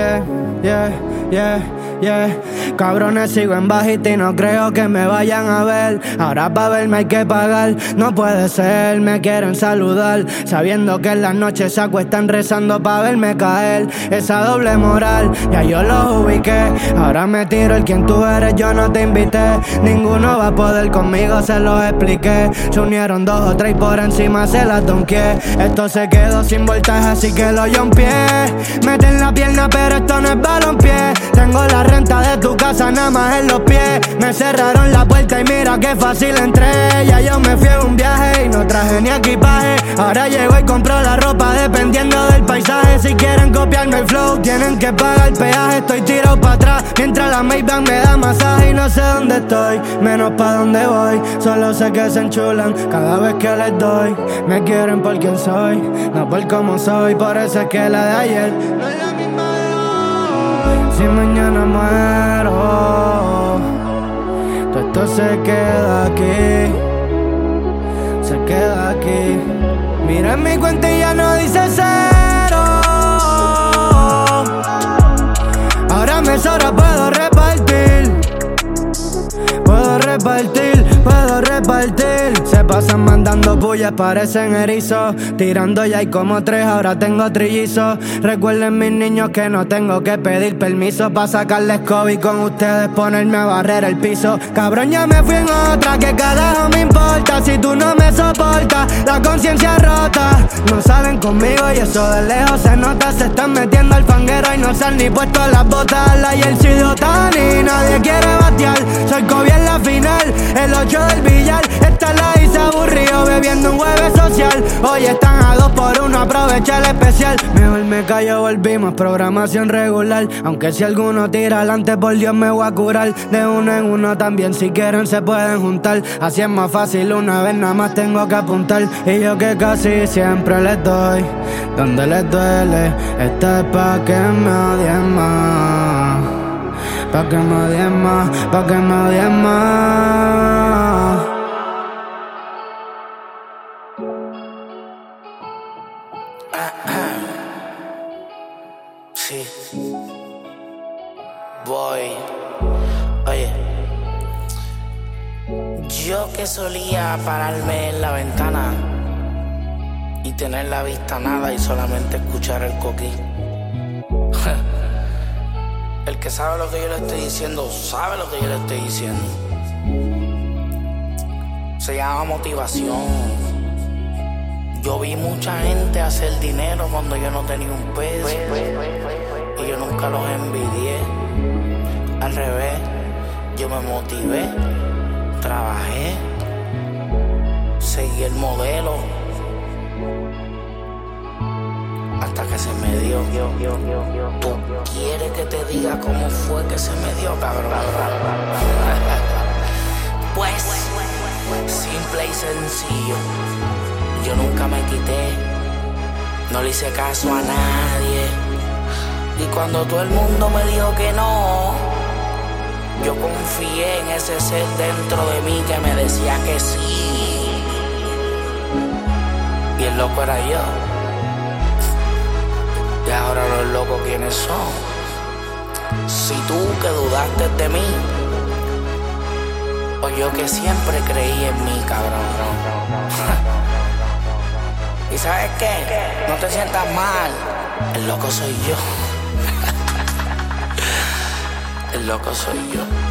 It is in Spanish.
Yeah, yeah, yeah, yeah. Cabrones, sigo en bajita y no creo que me vayan a ver. Ahora pa' verme hay que pagar. No puede ser, me quieren saludar sabiendo que en las noches se acuestan rezando pa' verme caer. Esa doble moral, ya yo lo ubiqué. Ahora me tiro el quien tú eres, yo no te invité. Ninguno va a poder conmigo, se los expliqué. Se unieron dos o tres y por encima se las donqué. Esto se quedó sin voltaje, así que lo jumpié. Meten la pierna, pero esto no es balompié. Tengo la renta de tu casa nada más en los pies. Me cerraron la puerta y mira qué fácil entré. Ya yo me fui en un viaje y no traje ni equipaje. Ahora llego y compro la ropa dependiendo del paisaje. Si quieren copiarme el flow, tienen que pagar peaje. Estoy tirado para atrás mientras la Maybach me da masaje. Y no sé dónde estoy, menos pa' dónde voy. Solo sé que se enchulan cada vez que les doy. Me quieren por quien soy, no por cómo soy. Por eso es que la de ayer no es la misma de hoy. Si mañana muero, todo esto se queda aquí. Se queda aquí. Mira en mi cuenta y ya no dice cero. Ahora me sobra, puedo repartir. Puedo repartir, puedo repartir. Se pasan mandando pullas, parecen erizos. Tirando ya hay como tres, ahora tengo trillizos. Recuerden mis niños que no tengo que pedir permiso pa' sacarles COVID con ustedes ponerme a barrer el piso. Cabrón, ya me fui en otra, que carajo me importa si tú no me soportas. La conciencia rota, no salen conmigo y eso de lejos se nota. Se están metiendo al fanguero y no se han ni puesto las botas. La Jersey de Otani, nadie quiere batear. Soy Kobe en la final, el 8 del billar. Esta la hice aburrido bebiendo un jueves social. Hoy están a 2 por 1, aprovecha el especial. Mejor me callo, volvimos, programación regular. Aunque si alguno tira adelante, por Dios me voy a curar. De uno en uno también, si quieren se pueden juntar. Así es más fácil, una vez nada más tengo que apuntar. Y yo que casi siempre les doy donde les duele. Esta es pa' que me odien más. Pa' que me odien más, pa' que me odien más. Sí. Voy. Oye. Yo que solía pararme en la ventana y tener la vista nada y solamente escuchar el coquí. El que sabe lo que yo le estoy diciendo, sabe lo que yo le estoy diciendo. Se llama motivación. Yo vi mucha gente hacer dinero cuando yo no tenía un peso. Y yo nunca los envidié. Al revés, yo me motivé, trabajé, seguí el modelo. Hasta que se me dio. ¿Tú quieres que te diga cómo fue que se me dio, cabrón? Pues, simple y sencillo. Yo nunca me quité, no le hice caso a nadie. Y cuando todo el mundo me dijo que no, yo confié en ese ser dentro de mí que me decía que sí. Y el loco era yo. Y ahora los locos, ¿quiénes son? Si tú que dudaste de mí, o yo que siempre creí en mí, cabrón. ¿Y sabes qué? No te sientas mal, el loco soy yo. El loco soy yo.